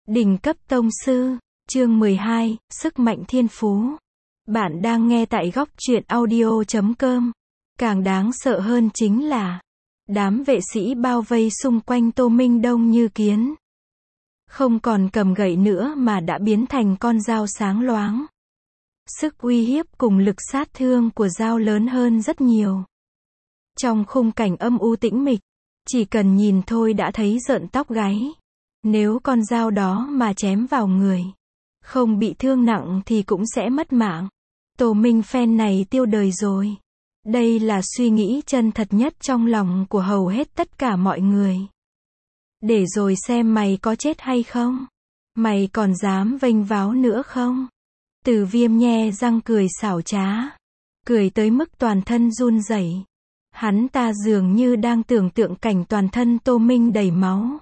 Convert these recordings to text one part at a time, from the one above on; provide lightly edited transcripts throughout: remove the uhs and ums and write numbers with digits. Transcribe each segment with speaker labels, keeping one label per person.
Speaker 1: Đỉnh cấp tông sư, chương 12, sức mạnh thiên phú. Bạn đang nghe tại góc truyện audio.com. Càng đáng sợ hơn chính là, đám vệ sĩ bao vây xung quanh Tô Minh đông như kiến. Không còn cầm gậy nữa mà đã biến thành con dao sáng loáng. Sức uy hiếp cùng lực sát thương của dao lớn hơn rất nhiều. Trong khung cảnh âm u tĩnh mịch, chỉ cần nhìn thôi đã thấy rợn tóc gáy. Nếu con dao đó mà chém vào người, không bị thương nặng thì cũng sẽ mất mạng. Tô Minh phen này tiêu đời rồi. Đây là suy nghĩ chân thật nhất trong lòng của hầu hết tất cả mọi người. Để rồi xem mày có chết hay không? Mày còn dám vênh váo nữa không? Từ Viêm nhe răng cười xảo trá. Cười tới mức toàn thân run rẩy. Hắn ta dường như đang tưởng tượng cảnh toàn thân Tô Minh đầy máu.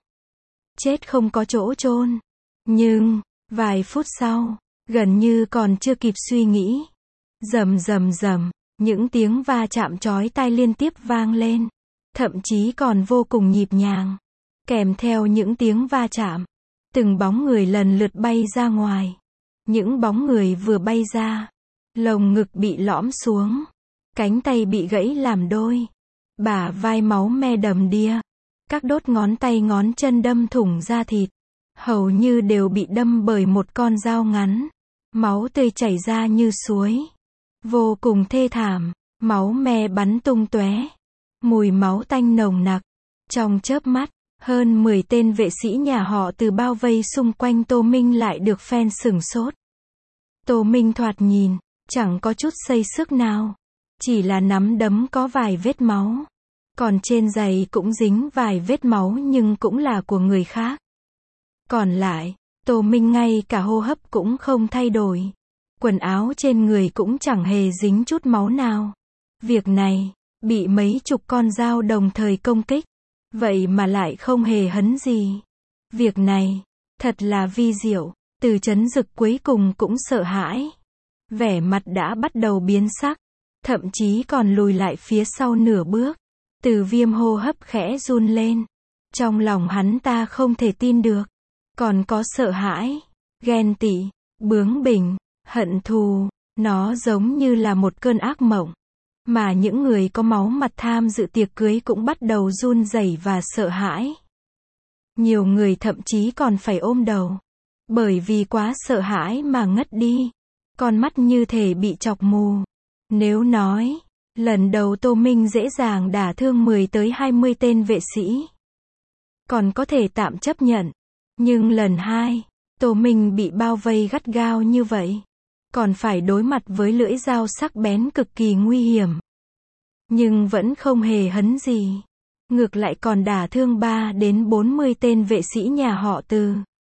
Speaker 1: Chết không có chỗ chôn. Nhưng, vài phút sau, gần như còn chưa kịp suy nghĩ. Rầm rầm rầm, những tiếng va chạm chói tai liên tiếp vang lên. Thậm chí còn vô cùng nhịp nhàng. Kèm theo những tiếng va chạm, từng bóng người lần lượt bay ra ngoài. Những bóng người vừa bay ra, lồng ngực bị lõm xuống, cánh tay bị gãy làm đôi, bả vai máu me đầm đìa. Các đốt ngón tay ngón chân đâm thủng da thịt, hầu như đều bị đâm bởi một con dao ngắn. Máu tươi chảy ra như suối. Vô cùng thê thảm, máu me bắn tung tóe. Mùi máu tanh nồng nặc. Trong chớp mắt, hơn 10 tên vệ sĩ nhà họ Từ bao vây xung quanh Tô Minh lại được phen sửng sốt. Tô Minh thoạt nhìn, chẳng có chút xây xước nào. Chỉ là nắm đấm có vài vết máu. Còn trên giày cũng dính vài vết máu nhưng cũng là của người khác. Còn lại, Tô Minh ngay cả hô hấp cũng không thay đổi. Quần áo trên người cũng chẳng hề dính chút máu nào. Việc này, bị mấy chục con dao đồng thời công kích. Vậy mà lại không hề hấn gì. Việc này, thật là vi diệu. Từ Chấn Dực cuối cùng cũng sợ hãi. Vẻ mặt đã bắt đầu biến sắc. Thậm chí còn lùi lại phía sau nửa bước. Từ Viêm hô hấp khẽ run lên. Trong lòng hắn ta không thể tin được. Còn có sợ hãi, ghen tị, bướng bỉnh, hận thù. Nó giống như là một cơn ác mộng. Mà những người có máu mặt tham dự tiệc cưới cũng bắt đầu run rẩy và sợ hãi. Nhiều người thậm chí còn phải ôm đầu. Bởi vì quá sợ hãi mà ngất đi. Con mắt như thể bị chọc mù. Nếu nói, lần đầu Tô Minh dễ dàng đả thương 10 tới 20 tên vệ sĩ, còn có thể tạm chấp nhận. Nhưng lần hai, Tô Minh bị bao vây gắt gao như vậy. Còn phải đối mặt với lưỡi dao sắc bén cực kỳ nguy hiểm. Nhưng vẫn không hề hấn gì. Ngược lại còn đả thương 3 đến 40 tên vệ sĩ nhà họ Từ.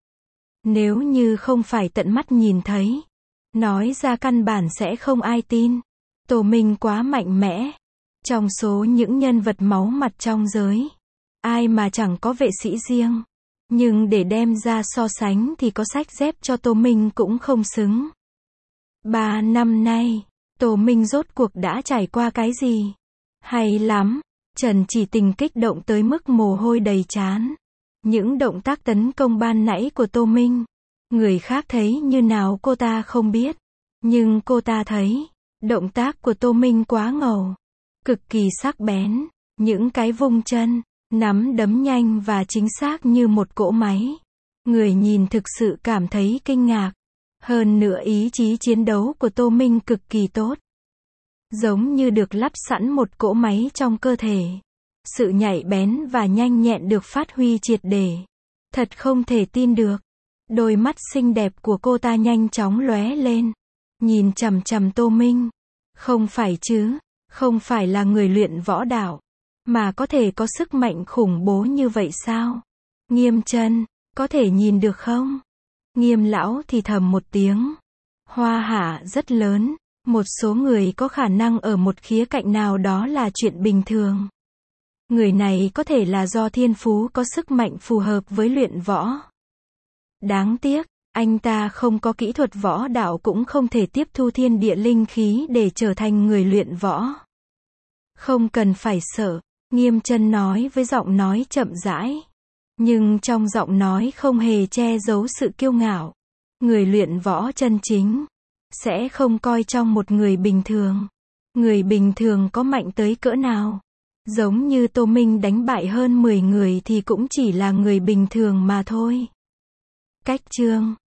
Speaker 1: Nếu như không phải tận mắt nhìn thấy, nói ra căn bản sẽ không ai tin. Tô Minh quá mạnh mẽ. Trong số những nhân vật máu mặt trong giới, ai mà chẳng có vệ sĩ riêng. Nhưng để đem ra so sánh thì có sách dép cho Tô Minh cũng không xứng. 3 năm nay, Tô Minh rốt cuộc đã trải qua cái gì? Hay lắm, Trần Chỉ Tình kích động tới mức mồ hôi đầy trán. Những động tác tấn công ban nãy của Tô Minh, người khác thấy như nào cô ta không biết. Nhưng cô ta thấy, động tác của Tô Minh quá ngầu, cực kỳ sắc bén. Những cái vung chân, nắm đấm nhanh và chính xác như một cỗ máy. Người nhìn thực sự cảm thấy kinh ngạc. Hơn nữa ý chí chiến đấu của Tô Minh cực kỳ tốt. Giống như được lắp sẵn một cỗ máy trong cơ thể. Sự nhạy bén và nhanh nhẹn được phát huy triệt để. Thật không thể tin được. Đôi mắt xinh đẹp của cô ta nhanh chóng lóe lên. Nhìn chằm chằm Tô Minh. Không phải chứ, không phải là người luyện võ đạo, mà có thể có sức mạnh khủng bố như vậy sao? Nghiêm Chân, có thể nhìn được không? Nghiêm lão thì thầm một tiếng. Hoa hạ rất lớn, một số người có khả năng ở một khía cạnh nào đó là chuyện bình thường. Người này có thể là do thiên phú có sức mạnh phù hợp với luyện võ. Đáng tiếc, anh ta không có kỹ thuật võ đạo cũng không thể tiếp thu thiên địa linh khí để trở thành người luyện võ. Không cần phải sợ, Nghiêm Chân nói với giọng nói chậm rãi. Nhưng trong giọng nói không hề che giấu sự kiêu ngạo. Người luyện võ chân chính sẽ không coi trọng một người bình thường. Người bình thường có mạnh tới cỡ nào? Giống như Tô Minh đánh bại hơn 10 người thì cũng chỉ là người bình thường mà thôi. Cách chương